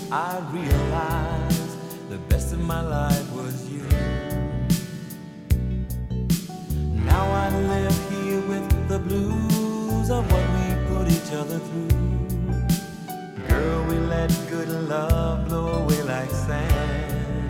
I realized the best of my life was you. Now I live here with the blues of what we put each other through. Girl, we let good love blow away like sand.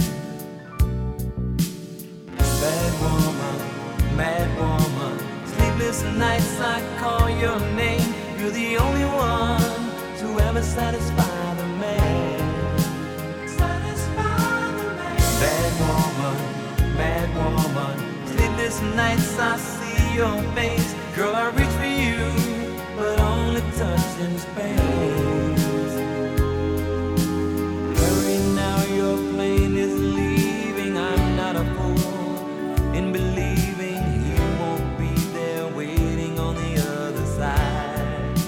Bad woman, mad woman, sleepless nights I call your name. You're the only one to ever satisfy the man. Satisfy the man. Bad woman, mad woman, sleepless nights I see your face. Girl, I reach for you, but only touch in space. Hurry now, your plane is leaving. I'm not a fool in believing he won't be there waiting on the other side.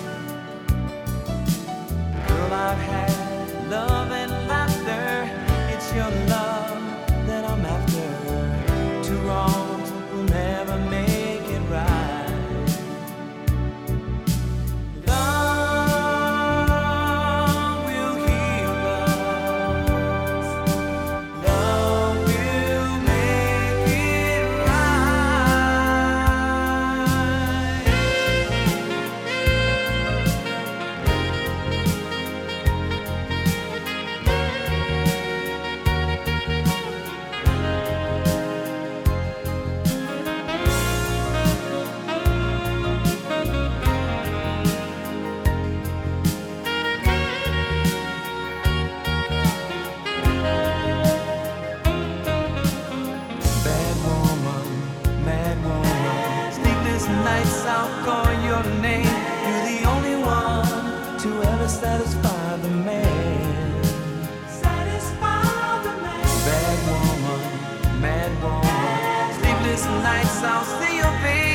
Girl, I've had love and laughter. It's your love that I'm after. Two wrongs will never make it right. Nights I'll call your name. You're the only one to ever satisfy the man. Satisfy the man. Bad woman, mad woman, sleepless nights I'll see your face.